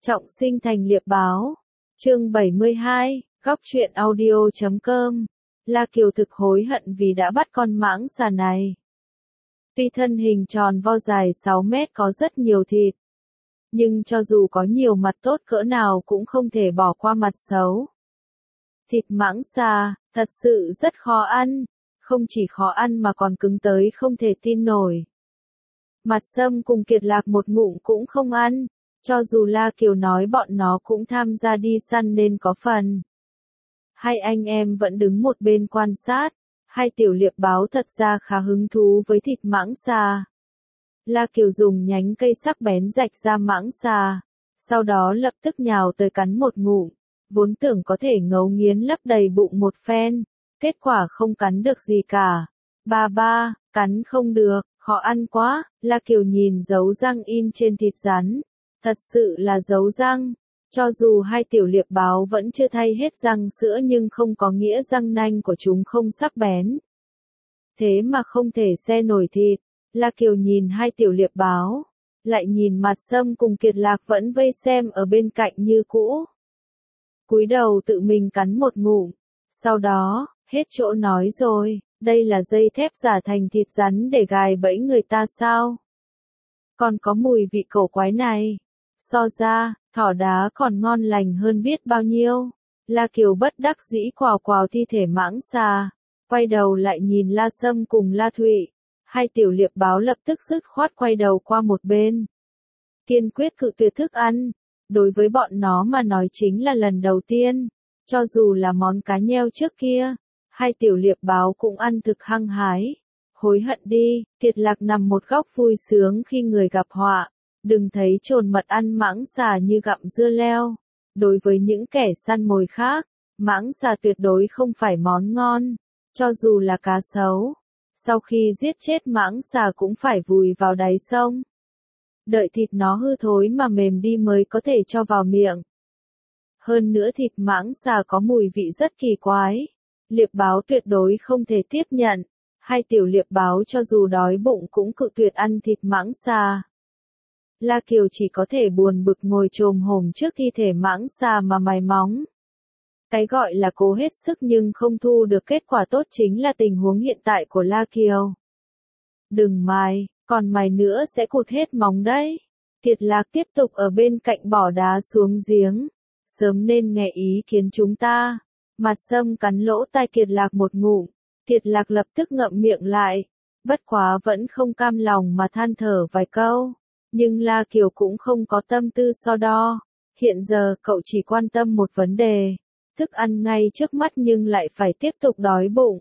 Trọng sinh thành liệp báo. Chương 72, góc truyện audio.com. La Kiều thực hối hận vì đã bắt con mãng xà này. Tuy thân hình tròn vo dài 6 mét có rất nhiều thịt, nhưng cho dù có nhiều mặt tốt cỡ nào cũng không thể bỏ qua mặt xấu. Thịt mãng xà, thật sự rất khó ăn, không chỉ khó ăn mà còn cứng tới không thể tin nổi. Mặt Sâm cùng Kiệt Lạc một ngụm cũng không ăn, cho dù La Kiều nói bọn nó cũng tham gia đi săn nên có phần. Hai anh em vẫn đứng một bên quan sát, hai tiểu liệp báo thật ra khá hứng thú với thịt mãng xà. La Kiều dùng nhánh cây sắc bén rạch ra mãng xà, sau đó lập tức nhào tới cắn một ngụm, vốn tưởng có thể ngấu nghiến lấp đầy bụng một phen, kết quả không cắn được gì cả. Ba, cắn không được, khó ăn quá. La Kiều nhìn dấu răng in trên thịt rắn, thật sự là dấu răng. Cho dù hai tiểu liệp báo vẫn chưa thay hết răng sữa nhưng không có nghĩa răng nanh của chúng không sắc bén. Thế mà không thể xe nổi thịt. La Kiều nhìn hai tiểu liệp báo, lại nhìn Mặt Sâm cùng Kiệt Lạc vẫn vây xem ở bên cạnh như cũ. Cúi đầu tự mình cắn một ngụm, sau đó, hết chỗ nói rồi, đây là dây thép giả thành thịt rắn để gài bẫy người ta sao? Còn có mùi vị cổ quái này, so ra, thỏ đá còn ngon lành hơn biết bao nhiêu. La Kiều bất đắc dĩ quào quào thi thể mãng xà, quay đầu lại nhìn La Sâm cùng La Thụy. Hai tiểu liệp báo lập tức dứt khoát quay đầu qua một bên. Kiên quyết cự tuyệt thức ăn, đối với bọn nó mà nói chính là lần đầu tiên. Cho dù là món cá nheo trước kia, hai tiểu liệp báo cũng ăn thực hăng hái. Hối hận đi, Kiệt Lạc nằm một góc vui sướng khi người gặp họa. Đừng thấy trồn mật ăn mãng xà như gặm dưa leo. Đối với những kẻ săn mồi khác, mãng xà tuyệt đối không phải món ngon. Cho dù là cá sấu, sau khi giết chết mãng xà cũng phải vùi vào đáy sông. Đợi thịt nó hư thối mà mềm đi mới có thể cho vào miệng. Hơn nữa thịt mãng xà có mùi vị rất kỳ quái. Liệp báo tuyệt đối không thể tiếp nhận. Hai tiểu liệp báo cho dù đói bụng cũng cự tuyệt ăn thịt mãng xà. La Kiều chỉ có thể buồn bực ngồi chồm hổm trước thi thể mãng xà mà mài móng. Cái gọi là cố hết sức nhưng không thu được kết quả tốt chính là tình huống hiện tại của La Kiều. Đừng mài, còn mài nữa sẽ cụt hết móng đấy. Kiệt Lạc tiếp tục ở bên cạnh bỏ đá xuống giếng. Sớm nên nghe ý kiến chúng ta. Mặt Sâm cắn lỗ tai Kiệt Lạc một ngụm. Kiệt Lạc lập tức ngậm miệng lại. Bất quá vẫn không cam lòng mà than thở vài câu. Nhưng La Kiều cũng không có tâm tư so đo. Hiện giờ cậu chỉ quan tâm một vấn đề. Thức ăn ngay trước mắt nhưng lại phải tiếp tục đói bụng.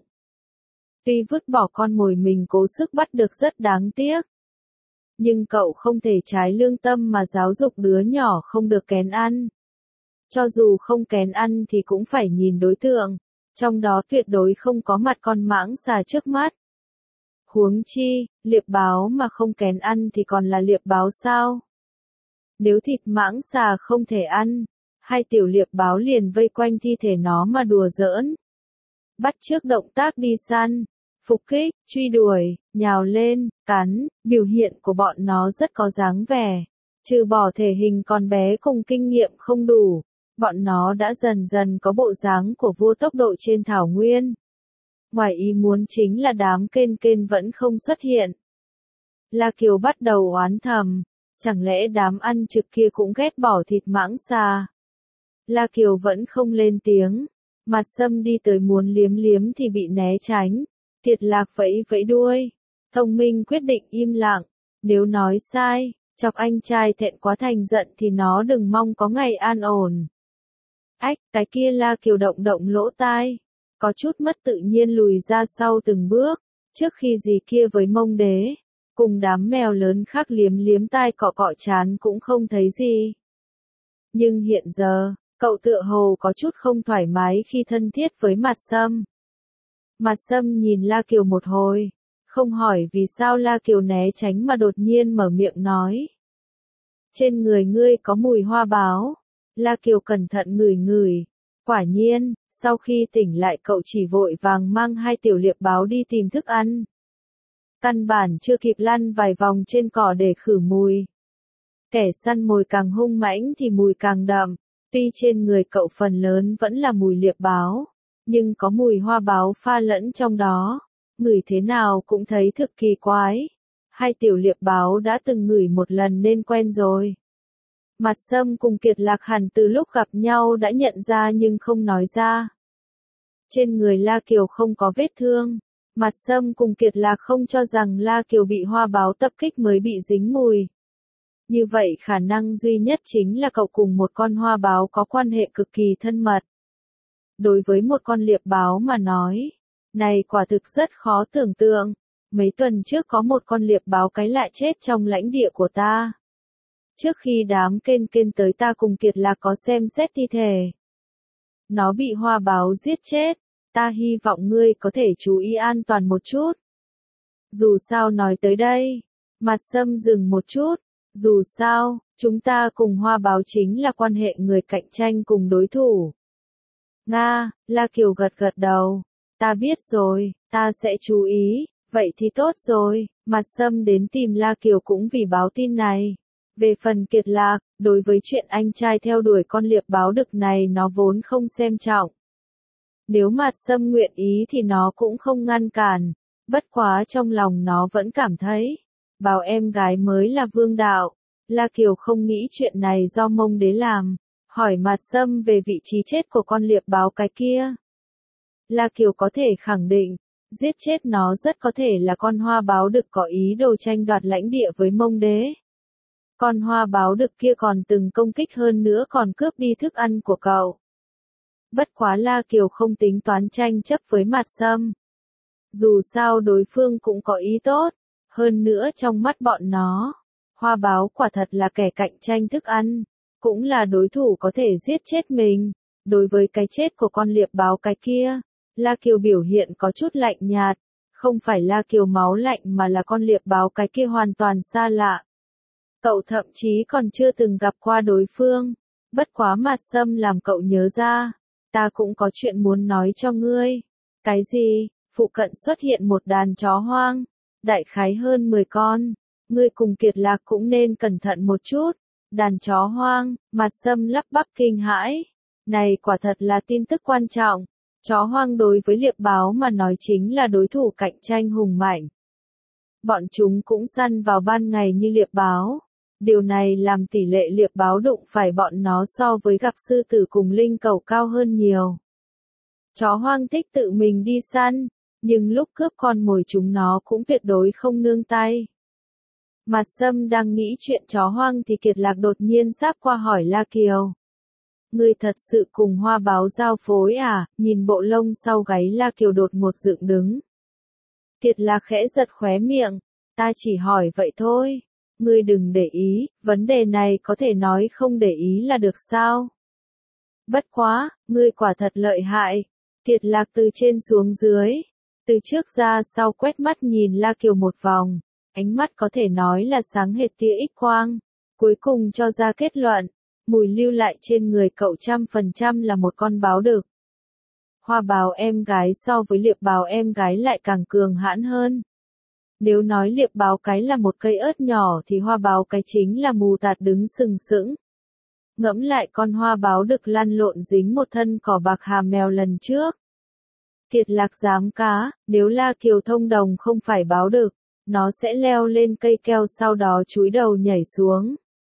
Tuy vứt bỏ con mồi mình cố sức bắt được rất đáng tiếc. Nhưng cậu không thể trái lương tâm mà giáo dục đứa nhỏ không được kén ăn. Cho dù không kén ăn thì cũng phải nhìn đối tượng. Trong đó tuyệt đối không có mặt con mãng xà trước mắt. Huống chi, liệp báo mà không kén ăn thì còn là liệp báo sao? Nếu thịt mãng xà không thể ăn, hai tiểu liệp báo liền vây quanh thi thể nó mà đùa giỡn. Bắt chước động tác đi săn, phục kích, truy đuổi, nhào lên, cắn, biểu hiện của bọn nó rất có dáng vẻ. Trừ bỏ thể hình con bé cùng kinh nghiệm không đủ, bọn nó đã dần dần có bộ dáng của vua tốc độ trên thảo nguyên. Ngoài ý muốn chính là đám kên kên vẫn không xuất hiện. La Kiều bắt đầu oán thầm, chẳng lẽ đám ăn trực kia cũng ghét bỏ thịt mãng xà. La Kiều vẫn không lên tiếng. Mặt Sâm đi tới muốn liếm liếm thì bị né tránh. Kiệt Lạc vẫy vẫy đuôi. Thông minh quyết định im lặng. Nếu nói sai, chọc anh trai thẹn quá thành giận thì nó đừng mong có ngày an ổn. Ách, cái kia La Kiều động động lỗ tai. Có chút mất tự nhiên lùi ra sau từng bước. Trước khi gì kia với Mông Đế, cùng đám mèo lớn khác liếm liếm tai cọ cọ chán cũng không thấy gì. Nhưng hiện giờ, cậu tựa hồ có chút không thoải mái khi thân thiết với Mặt Sâm. Mặt Sâm nhìn La Kiều một hồi, không hỏi vì sao La Kiều né tránh mà đột nhiên mở miệng nói. Trên người ngươi có mùi hoa báo. La Kiều cẩn thận ngửi ngửi. Quả nhiên, sau khi tỉnh lại cậu chỉ vội vàng mang hai tiểu liệp báo đi tìm thức ăn. Căn bản chưa kịp lăn vài vòng trên cỏ để khử mùi. Kẻ săn mồi càng hung mãnh thì mùi càng đậm. Tuy trên người cậu phần lớn vẫn là mùi liệp báo, nhưng có mùi hoa báo pha lẫn trong đó, ngửi thế nào cũng thấy thực kỳ quái. Hai tiểu liệp báo đã từng ngửi một lần nên quen rồi. Mặt Sâm cùng Kiệt Lạc hẳn từ lúc gặp nhau đã nhận ra nhưng không nói ra. Trên người La Kiều không có vết thương. Mặt Sâm cùng Kiệt Lạc không cho rằng La Kiều bị hoa báo tập kích mới bị dính mùi. Như vậy khả năng duy nhất chính là cậu cùng một con hoa báo có quan hệ cực kỳ thân mật. Đối với một con liệp báo mà nói, này quả thực rất khó tưởng tượng. Mấy tuần trước có một con liệp báo cái lạ chết trong lãnh địa của ta. Trước khi đám kên kên tới ta cùng Kiệt Lạc có xem xét thi thể. Nó bị hoa báo giết chết, ta hy vọng ngươi có thể chú ý an toàn một chút. Dù sao nói tới đây, Mặt Sâm dừng một chút, dù sao, chúng ta cùng hoa báo chính là quan hệ người cạnh tranh cùng đối thủ. Nga, La Kiều gật gật đầu, ta biết rồi, ta sẽ chú ý, vậy thì tốt rồi, Mặt Sâm đến tìm La Kiều cũng vì báo tin này. Về phần Kiệt Lạc, đối với chuyện anh trai theo đuổi con liệp báo đực này nó vốn không xem trọng. Nếu Mặt Sâm nguyện ý thì nó cũng không ngăn cản, bất quá trong lòng nó vẫn cảm thấy, bảo em gái mới là vương đạo. La Kiều không nghĩ chuyện này do Mông Đế làm, hỏi Mặt Sâm về vị trí chết của con liệp báo cái kia. La Kiều có thể khẳng định, giết chết nó rất có thể là con hoa báo đực có ý đồ tranh đoạt lãnh địa với Mông Đế. Con hoa báo đực kia còn từng công kích hơn nữa còn cướp đi thức ăn của cậu. Bất quá La Kiều không tính toán tranh chấp với Mặt Sâm. Dù sao đối phương cũng có ý tốt, hơn nữa trong mắt bọn nó, hoa báo quả thật là kẻ cạnh tranh thức ăn, cũng là đối thủ có thể giết chết mình. Đối với cái chết của con liệp báo cái kia, La Kiều biểu hiện có chút lạnh nhạt, không phải La Kiều máu lạnh mà là con liệp báo cái kia hoàn toàn xa lạ. Cậu thậm chí còn chưa từng gặp qua đối phương, bất quá Mặt Sâm làm cậu nhớ ra, ta cũng có chuyện muốn nói cho ngươi. Cái gì? Phụ cận xuất hiện một đàn chó hoang, đại khái hơn 10 con, ngươi cùng Kiệt Lạc cũng nên cẩn thận một chút. Đàn chó hoang, Mặt Sâm lắp bắp kinh hãi, này quả thật là tin tức quan trọng, chó hoang đối với liệp báo mà nói chính là đối thủ cạnh tranh hùng mạnh. Bọn chúng cũng săn vào ban ngày như liệp báo. Điều này làm tỷ lệ liệp báo đụng phải bọn nó so với gặp sư tử cùng linh cẩu cao hơn nhiều. Chó hoang thích tự mình đi săn, nhưng lúc cướp con mồi chúng nó cũng tuyệt đối không nương tay. Mặt Sâm đang nghĩ chuyện chó hoang thì Kiệt Lạc đột nhiên sáp qua hỏi La Kiều. Ngươi thật sự cùng hoa báo giao phối à? Nhìn bộ lông sau gáy La Kiều đột ngột dựng đứng. Kiệt Lạc khẽ giật khóe miệng, ta chỉ hỏi vậy thôi. Ngươi đừng để ý, vấn đề này có thể nói không để ý là được sao? Bất quá, ngươi quả thật lợi hại. Kiệt Lạc từ trên xuống dưới, từ trước ra sau quét mắt nhìn La Kiều một vòng, ánh mắt có thể nói là sáng hệt tia X quang, cuối cùng cho ra kết luận, mùi lưu lại trên người cậu 100% là một con báo đực. Hoa báo em gái so với liệp báo em gái lại càng cường hãn hơn. Nếu nói liệp báo cái là một cây ớt nhỏ thì hoa báo cái chính là mù tạt đứng sừng sững. Ngẫm lại con hoa báo đực lăn lộn dính một thân cỏ bạc hàm mèo lần trước. Kiệt Lạc dám cá, nếu La Kiều thông đồng không phải báo đực, nó sẽ leo lên cây keo sau đó chúi đầu nhảy xuống.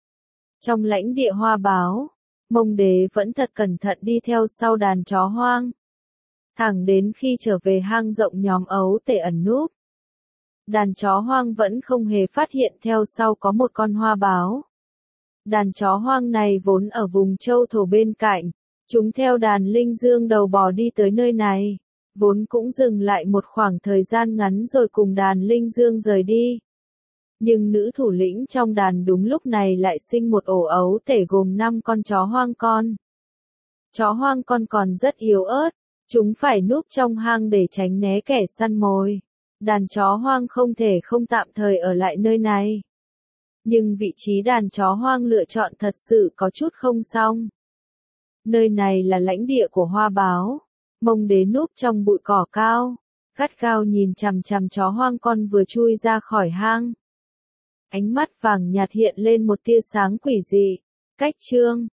Trong lãnh địa hoa báo, Mông Đế vẫn thật cẩn thận đi theo sau đàn chó hoang. Thẳng đến khi trở về hang rộng nhóm ấu tể ẩn núp. Đàn chó hoang vẫn không hề phát hiện theo sau có một con hoa báo. Đàn chó hoang này vốn ở vùng châu thổ bên cạnh, chúng theo đàn linh dương đầu bò đi tới nơi này, vốn cũng dừng lại một khoảng thời gian ngắn rồi cùng đàn linh dương rời đi. Nhưng nữ thủ lĩnh trong đàn đúng lúc này lại sinh một ổ ấu tể gồm 5 con chó hoang con. Chó hoang con còn rất yếu ớt, chúng phải núp trong hang để tránh né kẻ săn mồi. Đàn chó hoang không thể không tạm thời ở lại nơi này. Nhưng vị trí đàn chó hoang lựa chọn thật sự có chút không xong. Nơi này là lãnh địa của hoa báo. Mông Đế núp trong bụi cỏ cao, gắt gao nhìn chằm chằm chó hoang con vừa chui ra khỏi hang. ánh mắt vàng nhạt hiện lên một tia sáng quỷ dị. Cách chương